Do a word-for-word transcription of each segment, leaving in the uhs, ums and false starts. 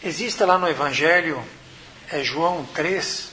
Existe lá no Evangelho, é João três,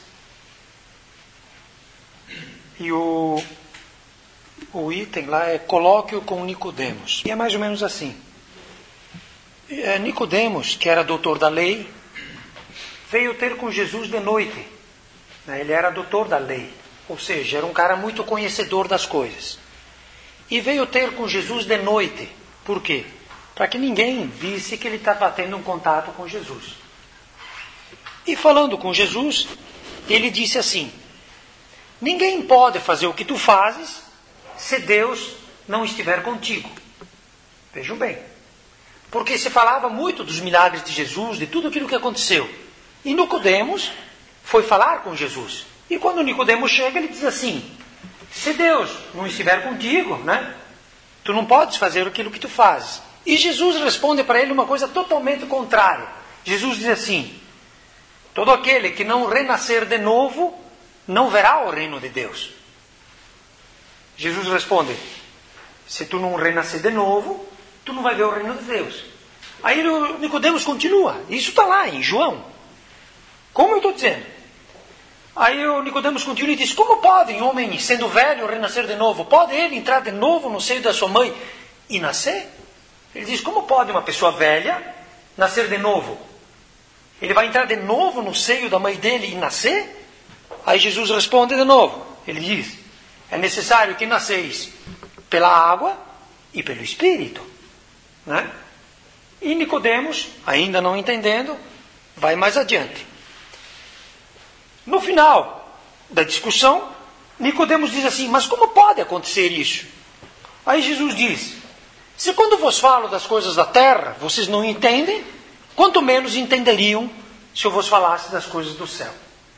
e o, o item lá é colóquio com Nicodemos. E é mais ou menos assim. É, Nicodemos, que era doutor da lei, veio ter com Jesus de noite. Ele era doutor da lei, ou seja, era um cara muito conhecedor das coisas. E veio ter com Jesus de noite. Por quê? Para que ninguém visse que ele estava tendo um contato com Jesus. E falando com Jesus, ele disse assim: ninguém pode fazer o que tu fazes se Deus não estiver contigo. Vejam bem. Porque se falava muito dos milagres de Jesus, de tudo aquilo que aconteceu. E Nicodemos foi falar com Jesus. E quando Nicodemos chega, ele diz assim: se Deus não estiver contigo, né, tu não podes fazer aquilo que tu fazes. E Jesus responde para ele uma coisa totalmente contrária. Jesus diz assim: todo aquele que não renascer de novo, não verá o reino de Deus. Jesus responde: se tu não renascer de novo, tu não vai ver o reino de Deus. Aí Nicodemos continua. Isso está lá em João. Como eu estou dizendo? Aí o Nicodemos continua e diz: como pode um homem, sendo velho, renascer de novo? Pode ele entrar de novo no seio da sua mãe e nascer? Ele diz: como pode uma pessoa velha nascer de novo? Ele vai entrar de novo no seio da mãe dele e nascer? Aí Jesus responde de novo. Ele diz: é necessário que nasceis pela água e pelo Espírito. Né? E Nicodemos, ainda não entendendo, vai mais adiante. No final da discussão, Nicodemos diz assim: mas como pode acontecer isso? Aí Jesus diz: se quando vos falo das coisas da terra, vocês não entendem, quanto menos entenderiam se eu vos falasse das coisas do céu.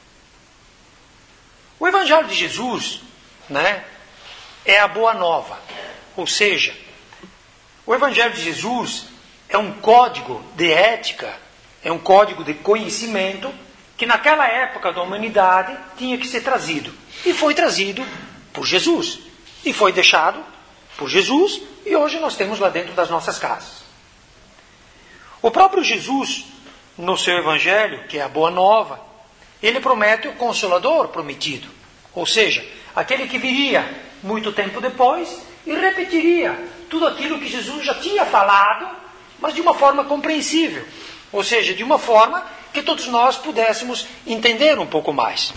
O Evangelho de Jesus, né, é a boa nova. Ou seja, o Evangelho de Jesus é um código de ética, é um código de conhecimento que naquela época da humanidade tinha que ser trazido. E foi trazido por Jesus. E foi deixado por Jesus, e hoje nós temos lá dentro das nossas casas. O próprio Jesus, no seu Evangelho, que é a Boa Nova, ele promete o Consolador prometido. Ou seja, aquele que viria muito tempo depois e repetiria tudo aquilo que Jesus já tinha falado, mas de uma forma compreensível. Ou seja, de uma forma que todos nós pudéssemos entender um pouco mais.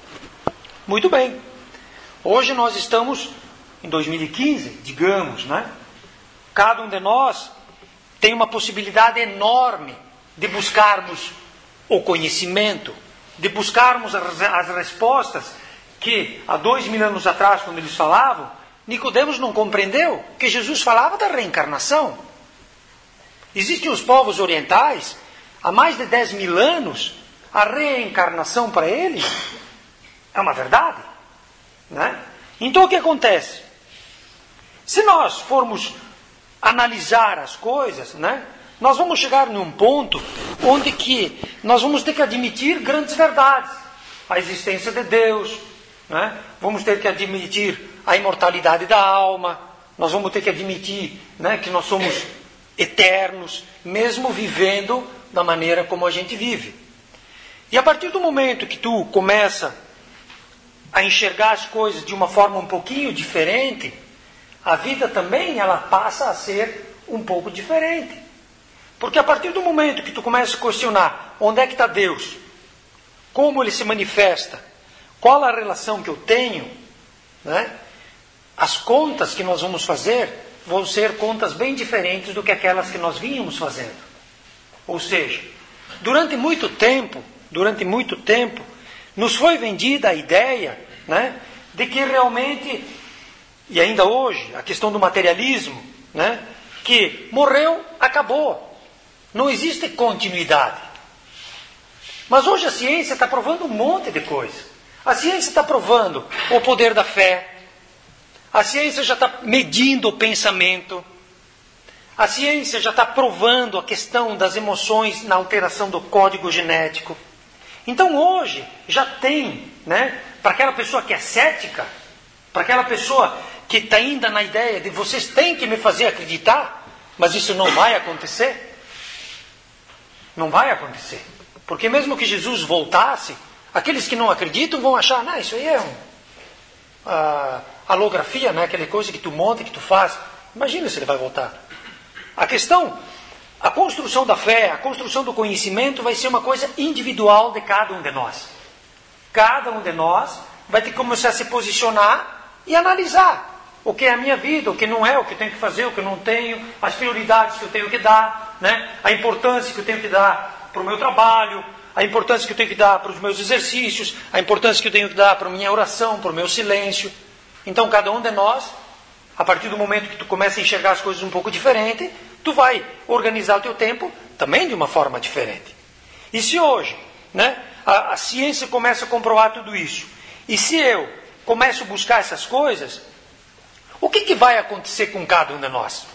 Muito bem. Hoje nós estamos em dois mil e quinze, digamos, né? Cada um de nós tem uma possibilidade enorme de buscarmos o conhecimento, de buscarmos as, as respostas que há dois mil anos atrás, quando eles falavam, Nicodemos não compreendeu que Jesus falava da reencarnação. Existem os povos orientais, há mais de dez mil anos, a reencarnação para eles é uma verdade. Né? Então o que acontece? Se nós formos analisar as coisas, né, nós vamos chegar num ponto onde que nós vamos ter que admitir grandes verdades. A existência de Deus, né? Vamos ter que admitir a imortalidade da alma, nós vamos ter que admitir, né, que nós somos eternos, mesmo vivendo da maneira como a gente vive. E a partir do momento que tu começa a enxergar as coisas de uma forma um pouquinho diferente, a vida também ela passa a ser um pouco diferente. Porque a partir do momento que tu começa a questionar onde é que está Deus, como ele se manifesta, qual a relação que eu tenho, né? As contas que nós vamos fazer vão ser contas bem diferentes do que aquelas que nós vínhamos fazendo. Ou seja, durante muito tempo, durante muito tempo, nos foi vendida a ideia, né, de que realmente, e ainda hoje, a questão do materialismo, né, que morreu, acabou. Não existe continuidade. Mas hoje a ciência está provando um monte de coisa. A ciência está provando o poder da fé. A ciência já está medindo o pensamento. A ciência já está provando a questão das emoções na alteração do código genético. Então hoje já tem, né, para aquela pessoa que é cética, para aquela pessoa que está ainda na ideia de vocês têm que me fazer acreditar, mas isso não vai acontecer. Não vai acontecer. Porque mesmo que Jesus voltasse, aqueles que não acreditam vão achar, não, isso aí é um, uh, holografia, né? Aquela coisa que tu monta, que tu faz. Imagina se ele vai voltar. A questão, a construção da fé, a construção do conhecimento vai ser uma coisa individual de cada um de nós. Cada um de nós vai ter que começar a se posicionar e analisar o que é a minha vida, o que não é, o que eu tenho que fazer, o que eu não tenho, as prioridades que eu tenho que dar, né? A importância que eu tenho que dar para o meu trabalho, a importância que eu tenho que dar para os meus exercícios, a importância que eu tenho que dar para a minha oração, para o meu silêncio. Então, cada um de nós, a partir do momento que tu começa a enxergar as coisas um pouco diferente, tu vai organizar o teu tempo também de uma forma diferente. E se hoje, né, a, a ciência começa a comprovar tudo isso, e se eu começo a buscar essas coisas, o que, que vai acontecer com cada um de nós?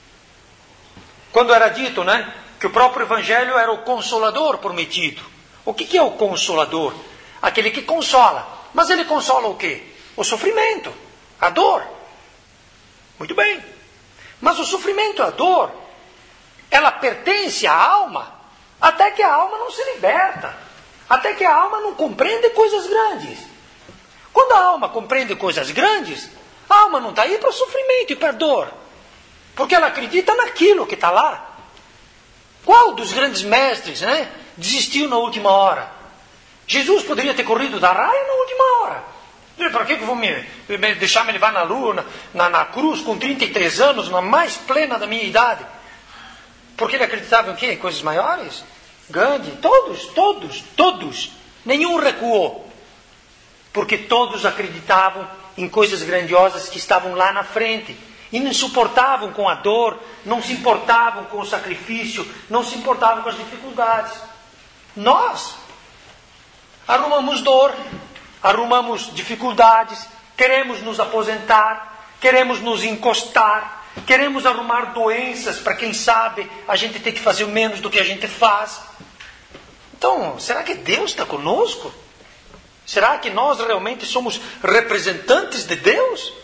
Quando era dito, né, que o próprio Evangelho era o consolador prometido. O que, que é o consolador? Aquele que consola. Mas ele consola o quê? O sofrimento, a dor. Muito bem. Mas o sofrimento, a dor, ela pertence à alma até que a alma não se liberta. Até que a alma não compreende coisas grandes. Quando a alma compreende coisas grandes, a alma não está aí para o sofrimento e para a dor. Porque ela acredita naquilo que está lá. Qual dos grandes mestres, né, desistiu na última hora? Jesus poderia ter corrido da raia na última hora. Para que eu vou me, me deixar me levar na lua, na, na cruz, com trinta e três anos, na mais plena da minha idade? Porque ele acreditava em quê? Em coisas maiores? Gandhi, todos, todos, todos. Nenhum recuou. Porque todos acreditavam em coisas grandiosas que estavam lá na frente. E não se suportavam com a dor, não se importavam com o sacrifício, não se importavam com as dificuldades. Nós arrumamos dor, arrumamos dificuldades, queremos nos aposentar, queremos nos encostar, queremos arrumar doenças para quem sabe a gente ter que fazer menos do que a gente faz. Então, será que Deus está conosco? Será que nós realmente somos representantes de Deus?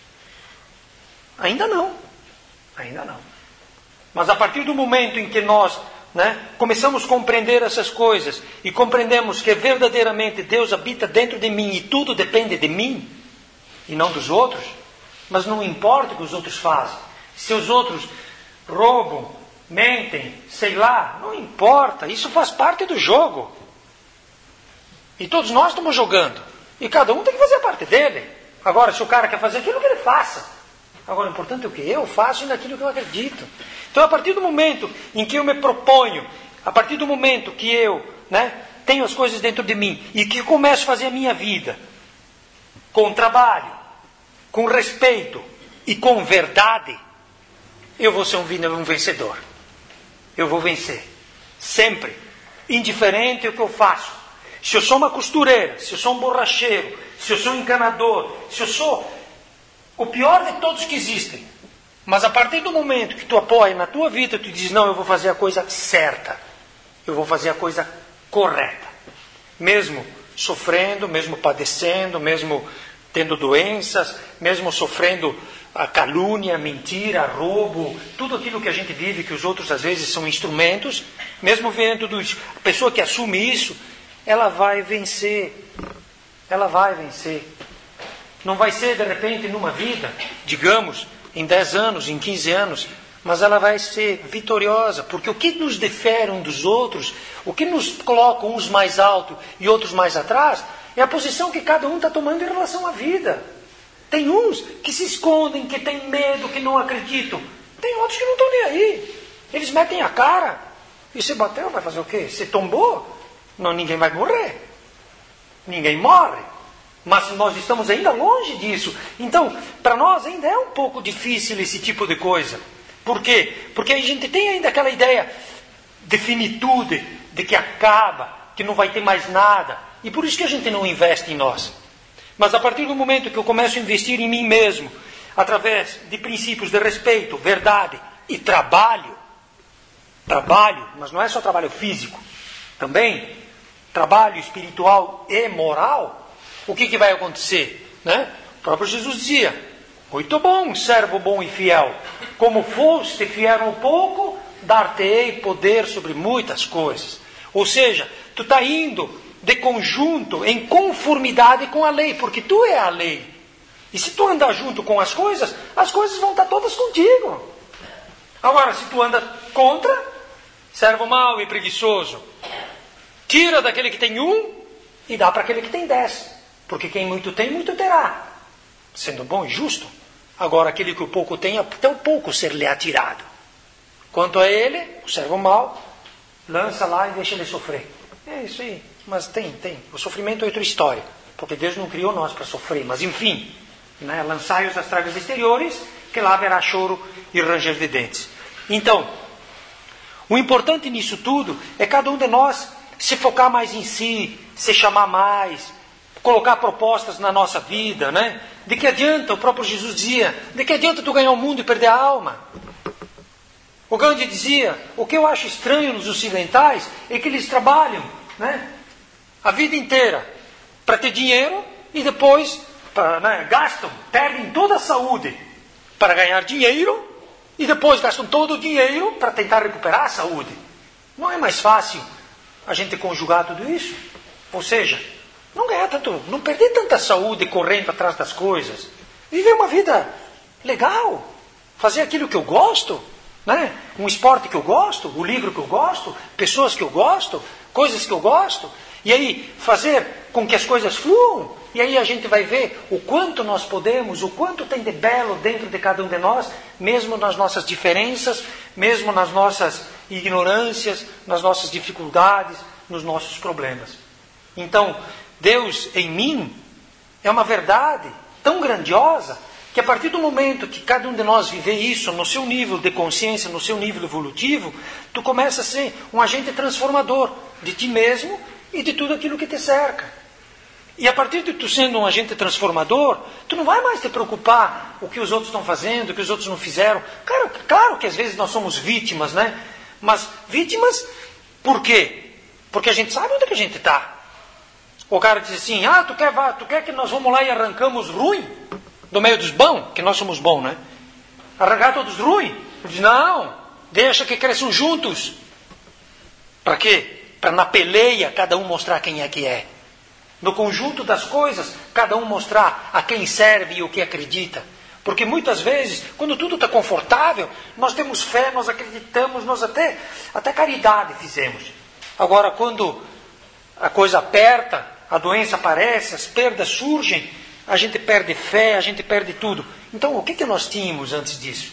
Ainda não. Ainda não. Mas a partir do momento em que nós, né, começamos a compreender essas coisas e compreendemos que verdadeiramente Deus habita dentro de mim e tudo depende de mim e não dos outros, mas não importa o que os outros fazem. Se os outros roubam, mentem, sei lá, não importa. Isso faz parte do jogo. E todos nós estamos jogando. E cada um tem que fazer a parte dele. Agora, se o cara quer fazer aquilo, que ele faça. Agora, o importante é o que eu faço e naquilo que eu acredito. Então, a partir do momento em que eu me proponho, a partir do momento que eu, né, tenho as coisas dentro de mim e que eu começo a fazer a minha vida com trabalho, com respeito e com verdade, eu vou ser um vencedor. Eu vou vencer. Sempre. Indiferente ao que eu faço. Se eu sou uma costureira, se eu sou um borracheiro, se eu sou um encanador, se eu sou o pior de todos que existem. Mas a partir do momento que tu apoia na tua vida, tu diz, não, eu vou fazer a coisa certa. Eu vou fazer a coisa correta. Mesmo sofrendo, mesmo padecendo, mesmo tendo doenças, mesmo sofrendo a calúnia, a mentira, roubo, tudo aquilo que a gente vive, que os outros às vezes são instrumentos, mesmo vendo tudo isso, a pessoa que assume isso, ela vai vencer. Ela vai vencer. Não vai ser, de repente, numa vida, digamos, em dez anos, em quinze anos, mas ela vai ser vitoriosa, porque o que nos difere um dos outros, o que nos coloca uns mais alto e outros mais atrás, é a posição que cada um está tomando em relação à vida. Tem uns que se escondem, que têm medo, que não acreditam. Tem outros que não estão nem aí. Eles metem a cara. E se bateu, vai fazer o quê? Se tombou, não, ninguém vai morrer. Ninguém morre. Mas nós estamos ainda longe disso. Então, para nós ainda é um pouco difícil esse tipo de coisa. Por quê? Porque a gente tem ainda aquela ideia de finitude, de que acaba, que não vai ter mais nada. E por isso que a gente não investe em nós. Mas a partir do momento que eu começo a investir em mim mesmo, através de princípios de respeito, verdade e trabalho, trabalho, mas não é só trabalho físico, também trabalho espiritual e moral, o que, que vai acontecer? Né? O próprio Jesus dizia, muito bom, servo bom e fiel. Como foste fiel um pouco, dar-te-ei poder sobre muitas coisas. Ou seja, tu está indo de conjunto, em conformidade com a lei, porque tu é a lei. E se tu andar junto com as coisas, as coisas vão estar todas contigo. Agora, se tu anda contra, servo mau e preguiçoso, tira daquele que tem um e dá para aquele que tem dez. Porque quem muito tem, muito terá. Sendo bom e justo. Agora, aquele que o pouco tem, até o pouco ser-lhe atirado. Quanto a ele, o servo mau, lança lá e deixa ele sofrer. É isso aí. Mas tem, tem. O sofrimento é outra história. Porque Deus não criou nós para sofrer. Mas enfim, né? Lançai-os às trevas exteriores, que lá haverá choro e ranger de dentes. Então, o importante nisso tudo é cada um de nós se focar mais em si, se chamar mais, colocar propostas na nossa vida, né? De que adianta, o próprio Jesus dizia, de que adianta tu ganhar o mundo e perder a alma? O Gandhi dizia, o que eu acho estranho nos ocidentais é que eles trabalham, né, a vida inteira para ter dinheiro e depois pra, né, gastam, perdem toda a saúde para ganhar dinheiro e depois gastam todo o dinheiro para tentar recuperar a saúde. Não é mais fácil a gente conjugar tudo isso? Ou seja, não ganhar tanto, não perder tanta saúde correndo atrás das coisas. Viver uma vida legal, fazer aquilo que eu gosto, né? Um esporte que eu gosto, o livro que eu gosto, pessoas que eu gosto, coisas que eu gosto. E aí fazer com que as coisas fluam. E aí a gente vai ver o quanto nós podemos, o quanto tem de belo dentro de cada um de nós, mesmo nas nossas diferenças, mesmo nas nossas ignorâncias, nas nossas dificuldades, nos nossos problemas. Então, Deus em mim é uma verdade tão grandiosa que a partir do momento que cada um de nós viver isso no seu nível de consciência, no seu nível evolutivo, tu começa a ser um agente transformador de ti mesmo e de tudo aquilo que te cerca. E a partir de tu sendo um agente transformador, tu não vai mais te preocupar o que os outros estão fazendo, o que os outros não fizeram. Claro, claro que às vezes nós somos vítimas, né? Mas vítimas por quê? Porque a gente sabe onde é que a gente está. O cara diz assim, ah, tu quer, tu quer que nós vamos lá e arrancamos ruim do meio dos bons? Que nós somos bons, né? Arrancar todos ruim? Ele diz, não, deixa que cresçam juntos. Para quê? Para na peleia cada um mostrar quem é que é. No conjunto das coisas, cada um mostrar a quem serve e o que acredita. Porque muitas vezes, quando tudo está confortável, nós temos fé, nós acreditamos, nós até, até caridade fizemos. Agora, quando a coisa aperta, a doença aparece, as perdas surgem, a gente perde fé, a gente perde tudo. Então, o que, que nós tínhamos antes disso?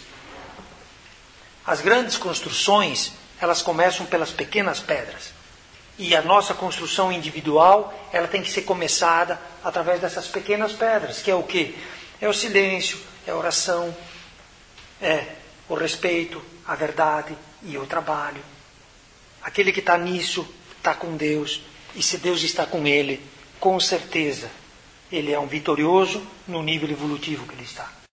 As grandes construções, elas começam pelas pequenas pedras. E a nossa construção individual, ela tem que ser começada através dessas pequenas pedras, que é o quê? É o silêncio, é a oração, é o respeito, a verdade e o trabalho. Aquele que está nisso, está com Deus. E se Deus está com ele, com certeza, ele é um vitorioso no nível evolutivo que ele está.